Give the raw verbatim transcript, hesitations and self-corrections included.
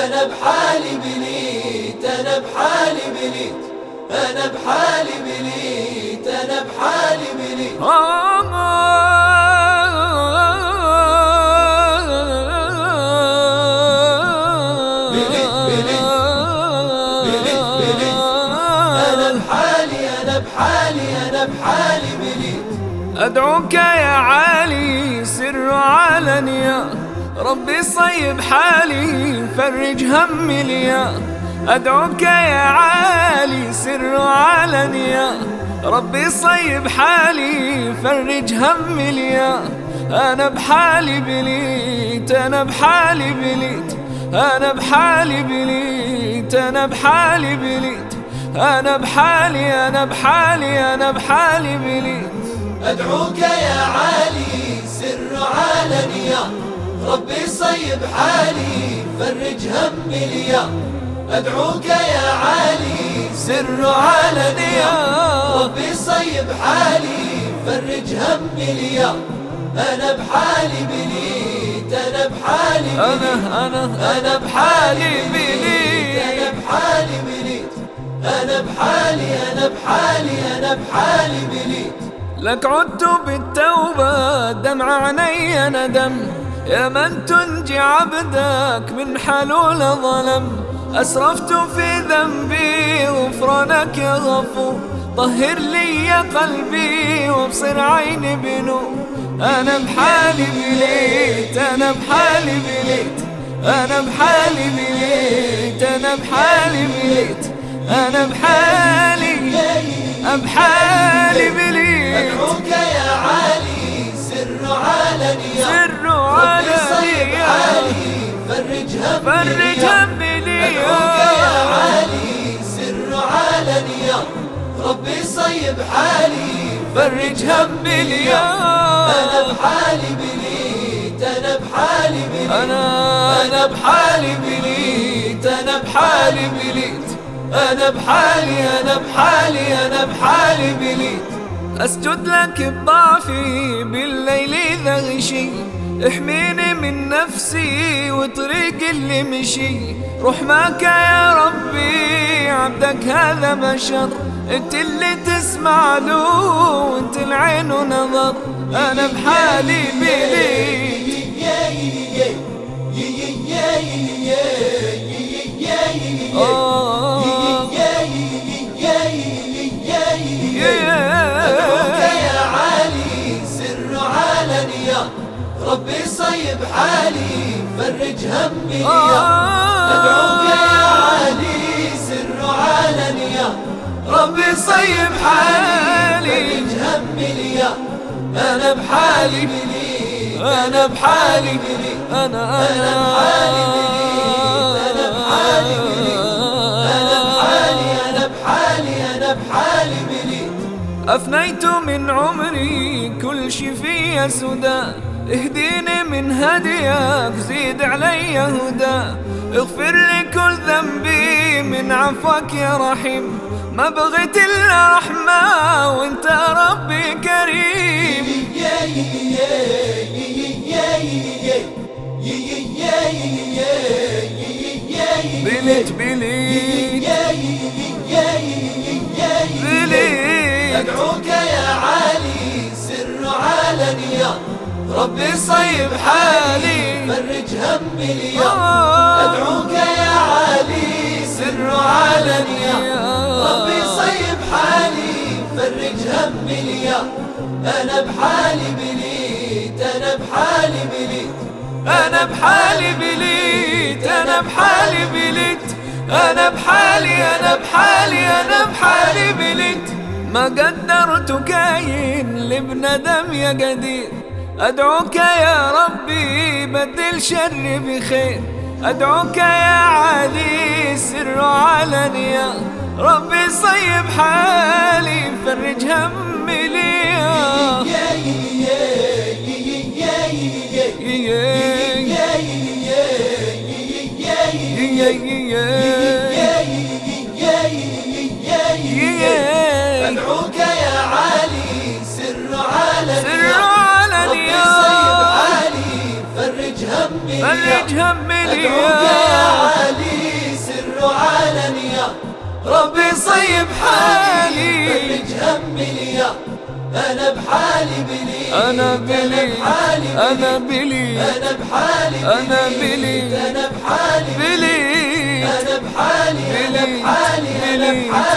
أنا بحالي بليت، أنا بحالي بليت، أنا بحالي بليت، أنا بحالي بليت. بليت بليت بليت بليت، أنا بحالي أنا بحالي أنا بحالي بليت. أدعوك يا عالي سر علنيا، ربي صيب حالي فرج همي ليا. أدعوك يا عالي سر علنيا، ربي صيب حالي فرج همي ليا. أنا بحالي بليت، أنا بحالي بليت، أنا بحالي بليت، أنا بحالي بليت، أنا بحالي أنا بحالي أنا بحالي بليت. أدعوك يا عالي سر علنيا، ربي صيب حالي فرج همي ليا. أدعوك يا عالي سر علنيا، ربي صيب حالي فرج همي ليا. أنا بحالي بليت، أنا بحالي بليت، أنا أنا أنا بحالي بليت، أنا بحالي بليت، أنا بحالي أنا بحالي أنا بحالي بليت. لك عدت بالتوبة دمع عيني ندم، يا من تنجي عبدك من حلول ظلم. أسرفت في ذنبي غفرانك يا غفور، طهر لي قلبي وابصر عيني بنور. أنا بحالي بليت، أنا بحالي بليت، أنا بحالي بليت، أنا بحالي بليت، أنا بحالي بحالي بليت. أدعوك يا عالي سر علنيا، سر ربي صيب علنيا حالي فرج همي فرج ليا. همي ليا. أدعوك يا عالي سر علنيا، ربي صيب حالي فرج همي ليا. أنا بحالي بليت، أنا بحالي بليت، أنا أنا بحالي بليت، أنا بحالي بليت، أنا بحالي أنا بحالي أنا بحالي بليت. أسجد لك بضعفي بالليل إذا غشي، احميني من نفسي وطريق اللي مشي. رحمك يا ربي عبدك هذا بشر، انت اللي تسمع له وانت العين ونظر. أنا بحالي بليت، أدعوك يا عالي سر علنيا، ربي صيب حالي فرج همي ليا. أدعوك يا عالي سر علنيا، ربي صيب حالي فرج همي ليا. أنا بحالي بليت، أنا بحالي بليت، أنا أنا بحالي بليت، أنا بحالي بليت، أنا بحالي أنا بحالي أنا بحالي بليت. أفنيت من عمري كل شي فيا سدى، اهديني من هديك زيد علي هدى. اغفر لي كل ذنبي من عفوك يا رحيم، ما بغيت إلا رحمة وانت ربي كريم. بليت بليت بليت. أدعوك يا عالي سر علنيا، ربي صيب حالي فرج همي ليا. أدعوك يا عالي سر علنيا، ربي صيب حالي فرج همي ليا. أنا بحالي بليت، أنا بحالي بليت، أنا بحالي بليت، أنا بحالي بليت، أنا بحالي أنا بحالي أنا بحالي بليت. ما قدرت كاين لابن دم يا قدير، أدعوك يا ربي بدل شر بخير. أدعوك يا عالي سر علنيا، ربي صيب حالي فرج همي ليا. أدعوك يا عالي سر علنيا، سر علنيا، ربي صيب حالي فرج همي ليا. فرج همي أدعوك يا ليا. عالي طيب حالي فرج همي اليوم أنا بحالي بليت أنا بليت أنا بليت أنا بحالي أنا بليت أنا بحالي بليت أنا بحالي أنا بحالي أنا بحالي